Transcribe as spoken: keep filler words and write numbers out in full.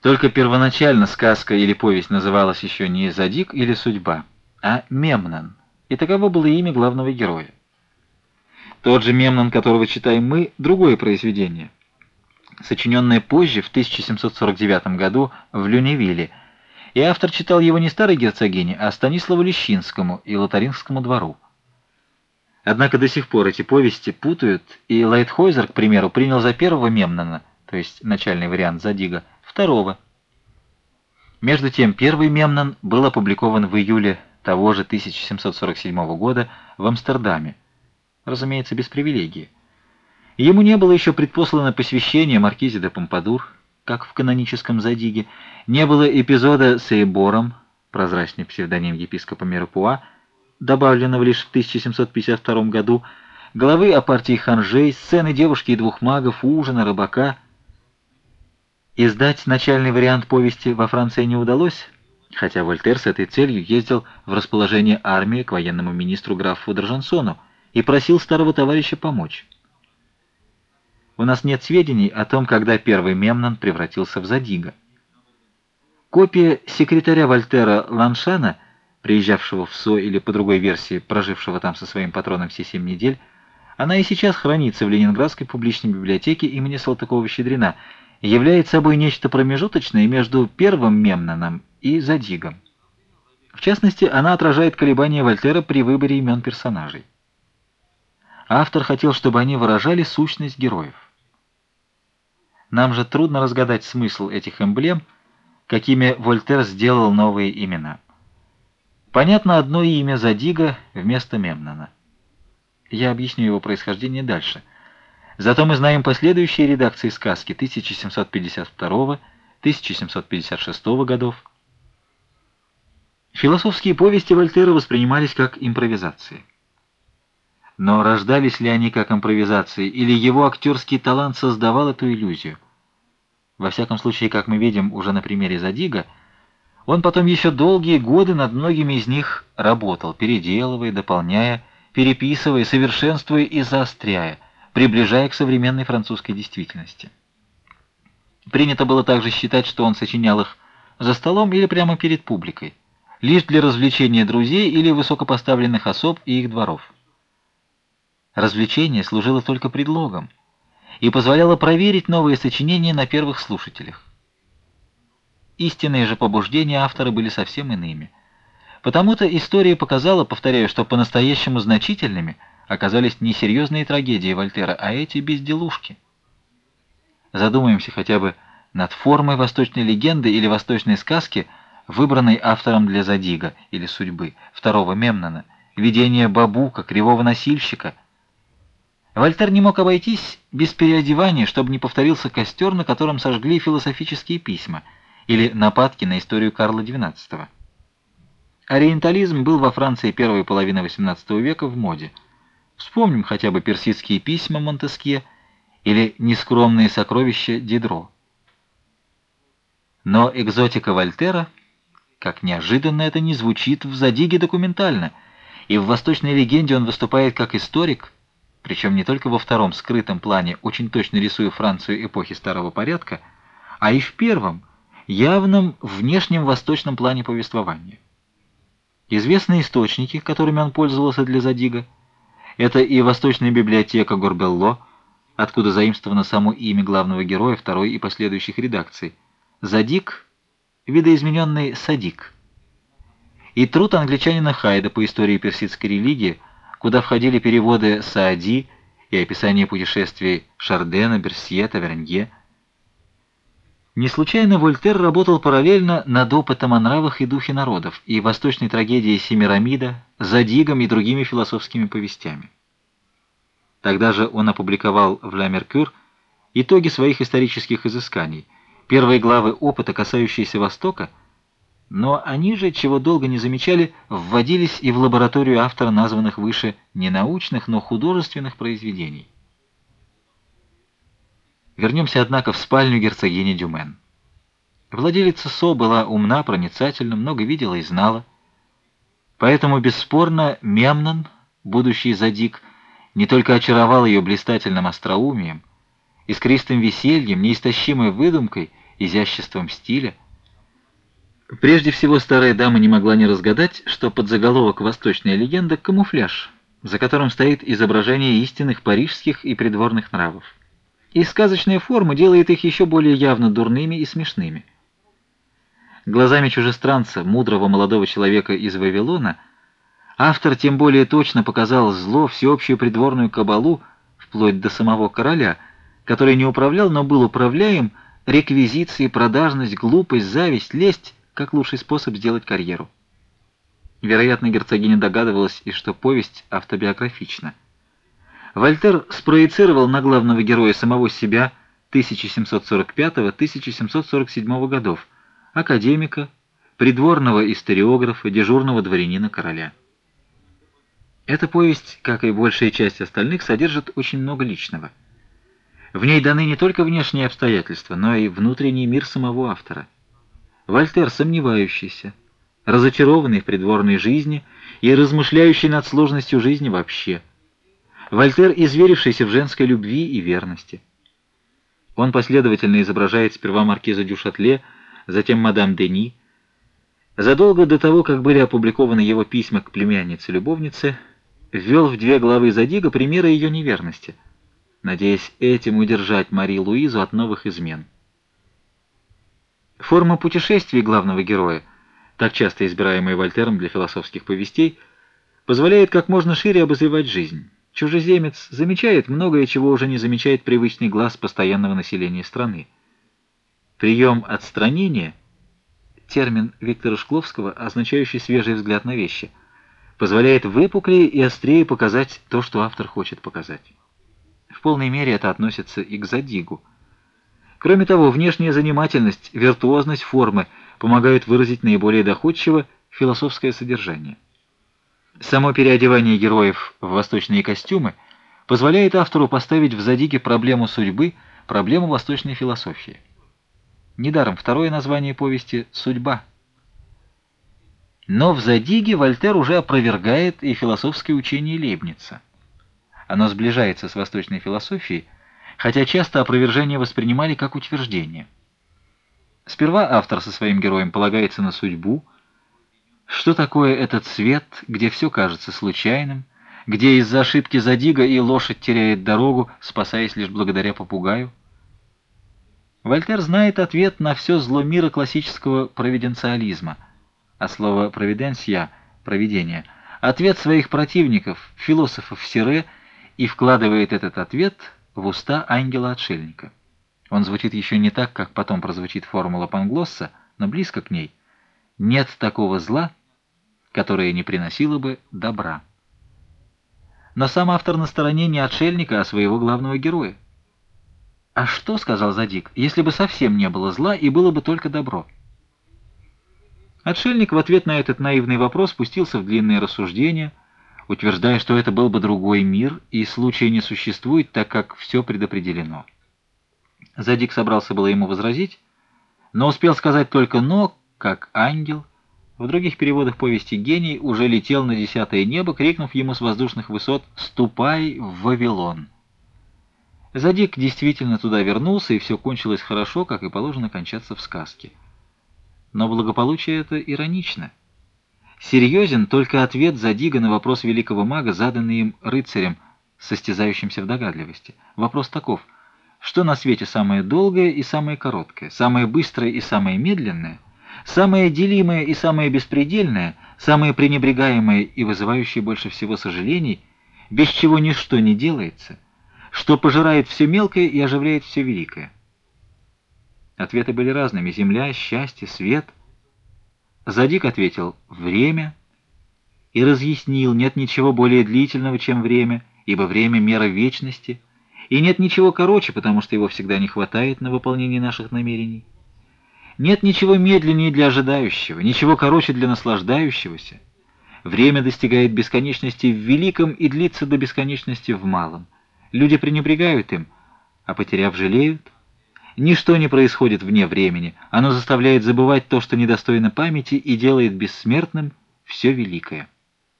Только первоначально сказка или повесть называлась еще не «Задик» или «Судьба», а «Мемнон», и таково было имя главного героя. Тот же Мемнон, которого читаем мы, другое произведение, сочиненное позже, в тысяча семьсот сорок девятом году, в Люневилле, и автор читал его не старой герцогине, а Станиславу Лещинскому и Лотарингскому двору. Однако до сих пор эти повести путают, и Лайтхойзер, к примеру, принял за первого Мемнона, то есть начальный вариант Задига, второго. Между тем, первый Мемнон был опубликован в июле того же тысяча семьсот сорок седьмого года в Амстердаме, разумеется, без привилегии. Ему не было еще предпослано посвящение маркизе де Помпадур, как в каноническом Задиге, не было эпизода с Эйбором, прозрачный псевдоним епископа Мирапуа, добавленного лишь в тысяча семьсот пятьдесят втором году, главы о партии ханжей, сцены девушки и двух магов, ужина, рыбака. Издать начальный вариант повести во Франции не удалось, хотя Вольтер с этой целью ездил в расположение армии к военному министру графу Дрожансону и просил старого товарища помочь. У нас нет сведений о том, когда первый Мемнон превратился в Задига. Копия секретаря Вольтера Ланшана, приезжавшего в Со или, по другой версии, прожившего там со своим патроном все семь недель, она и сейчас хранится в Ленинградской публичной библиотеке имени Салтыкова-Щедрина, является собой нечто промежуточное между первым Мемноном и Задигом. В частности, она отражает колебания Вольтера при выборе имен персонажей. Автор хотел, чтобы они выражали сущность героев. Нам же трудно разгадать смысл этих эмблем, какими Вольтер сделал новые имена. Понятно одно имя Задига вместо Мемнона. Я объясню его происхождение дальше. Зато мы знаем последующие редакции сказки тысяча семьсот пятьдесят второго — тысяча семьсот пятьдесят шестого годов. Философские повести Вольтера воспринимались как импровизации. Но рождались ли они как импровизации, или его актерский талант создавал эту иллюзию? Во всяком случае, как мы видим уже на примере Задига, он потом еще долгие годы над многими из них работал, переделывая, дополняя, переписывая, совершенствуя и заостряя, приближая к современной французской действительности. Принято было также считать, что он сочинял их за столом или прямо перед публикой, лишь для развлечения друзей или высокопоставленных особ и их дворов. Развлечение служило только предлогом и позволяло проверить новые сочинения на первых слушателях. Истинные же побуждения автора были совсем иными. Потому-то история показала, повторяю, что по-настоящему значительными оказались не серьезные трагедии Вольтера, а эти безделушки. Задумаемся хотя бы над формой восточной легенды или восточной сказки, выбранной автором для Задига или Судьбы, второго Мемнона, видение Бабука, кривого носильщика. Вольтер не мог обойтись без переодевания, чтобы не повторился костер, на котором сожгли философические письма, или нападки на историю Карла двенадцатого. Ориентализм был во Франции первой половины восемнадцатого века в моде. Вспомним хотя бы персидские письма Монтескье или нескромные сокровища Дидро. Но экзотика Вольтера, как неожиданно это ни звучит, в Задиге документально, и в восточной легенде он выступает как историк, причем не только во втором скрытом плане, очень точно рисуя Францию эпохи Старого Порядка, а и в первом, явном внешнем восточном плане повествования. Известные источники, которыми он пользовался для Задига, это и Восточная библиотека Горбелло, откуда заимствовано само имя главного героя второй и последующих редакций, Задик, видоизмененный Садик, и труд англичанина Хайда по истории персидской религии, куда входили переводы Саади и описание путешествий Шардена, Берсье, Тавернье. Не случайно Вольтер работал параллельно над опытом о нравах и духе народов и восточной трагедией Семирамида, Задигом и другими философскими повестями. Тогда же он опубликовал в «Ля Меркюр» итоги своих исторических изысканий, первые главы опыта, касающиеся Востока, но они же, чего долго не замечали, вводились и в лабораторию автора названных выше не научных, но художественных произведений. Вернемся, однако, в спальню герцогини Дюмен. Владелица Со была умна, проницательна, много видела и знала. Поэтому, бесспорно, Мемнон, будущий Задик, не только очаровал ее блистательным остроумием, искристым весельем, неистощимой выдумкой изяществом стиля. Прежде всего, старая дама не могла не разгадать, что под заголовок «Восточная легенда» — камуфляж, за которым стоит изображение истинных парижских и придворных нравов. И сказочная форма делает их еще более явно дурными и смешными. Глазами чужестранца, мудрого молодого человека из Вавилона, автор тем более точно показал зло, всеобщую придворную кабалу, вплоть до самого короля, который не управлял, но был управляем, реквизиции, продажность, глупость, зависть, лесть — как лучший способ сделать карьеру. Вероятно, герцогиня догадывалась и что повесть автобиографична. Вольтер спроецировал на главного героя самого себя тысяча семьсот сорок пятого — тысяча семьсот сорок седьмого годов, академика, придворного историографа, дежурного дворянина короля. Эта повесть, как и большая часть остальных, содержит очень много личного. В ней даны не только внешние обстоятельства, но и внутренний мир самого автора. Вольтер сомневающийся, разочарованный в придворной жизни и размышляющий над сложностью жизни вообще. Вольтер, изверившийся в женской любви и верности. Он последовательно изображает сперва маркиза дю Шатле, затем мадам Дени. Задолго до того, как были опубликованы его письма к племяннице-любовнице, ввел в две главы Задига примеры ее неверности, надеясь этим удержать Мари-Луизу от новых измен. Форма путешествий главного героя, так часто избираемая Вольтером для философских повестей, позволяет как можно шире обозревать жизнь. Чужеземец замечает многое, чего уже не замечает привычный глаз постоянного населения страны. Прием отстранения, термин Виктора Шкловского, означающий свежий взгляд на вещи, позволяет выпуклее и острее показать то, что автор хочет показать. В полной мере это относится и к Задигу. Кроме того, внешняя занимательность, виртуозность формы помогают выразить наиболее доходчиво философское содержание. Само переодевание героев в восточные костюмы позволяет автору поставить в Задиге проблему судьбы, проблему восточной философии. Недаром второе название повести «Судьба». Но в Задиге Вольтер уже опровергает и философское учение Лейбница. Оно сближается с восточной философией, хотя часто опровержение воспринимали как утверждение. Сперва автор со своим героем полагается на судьбу. Что такое этот свет, где все кажется случайным, где из-за ошибки Задига и лошадь теряет дорогу, спасаясь лишь благодаря попугаю? Вольтер знает ответ на все зло мира классического провиденциализма, а слово «провиденция» — «провидение» — ответ своих противников, философов Сире, и вкладывает этот ответ в уста ангела-отшельника. Он звучит еще не так, как потом прозвучит формула Панглосса, но близко к ней. Нет такого зла, которое не приносило бы добра. Но сам автор на стороне не отшельника, а своего главного героя. «А что, — сказал Задиг, — если бы совсем не было зла и было бы только добро?» Отшельник в ответ на этот наивный вопрос пустился в длинные рассуждения, утверждая, что это был бы другой мир, и случая не существует, так как все предопределено. Задиг собрался было ему возразить, но успел сказать только «но», как ангел. В других переводах повести «Гений» уже летел на десятое небо, крикнув ему с воздушных высот «Ступай в Вавилон!». Задиг действительно туда вернулся, и все кончилось хорошо, как и положено кончаться в сказке. Но благополучие это иронично. Серьезен только ответ Задига на вопрос великого мага, заданный им рыцарем, состязающимся в догадливости. Вопрос таков: что на свете самое долгое и самое короткое, самое быстрое и самое медленное, самое делимое и самое беспредельное, самое пренебрегаемое и вызывающее больше всего сожалений, без чего ничто не делается, что пожирает все мелкое и оживляет все великое? Ответы были разными: земля, счастье, свет. Задиг ответил «время» и разъяснил: нет ничего более длительного, чем время, ибо время — мера вечности, и нет ничего короче, потому что его всегда не хватает на выполнение наших намерений. Нет ничего медленнее для ожидающего, ничего короче для наслаждающегося. Время достигает бесконечности в великом и длится до бесконечности в малом. Люди пренебрегают им, а потеряв, жалеют. Ничто не происходит вне времени, оно заставляет забывать то, что недостойно памяти, и делает бессмертным все великое.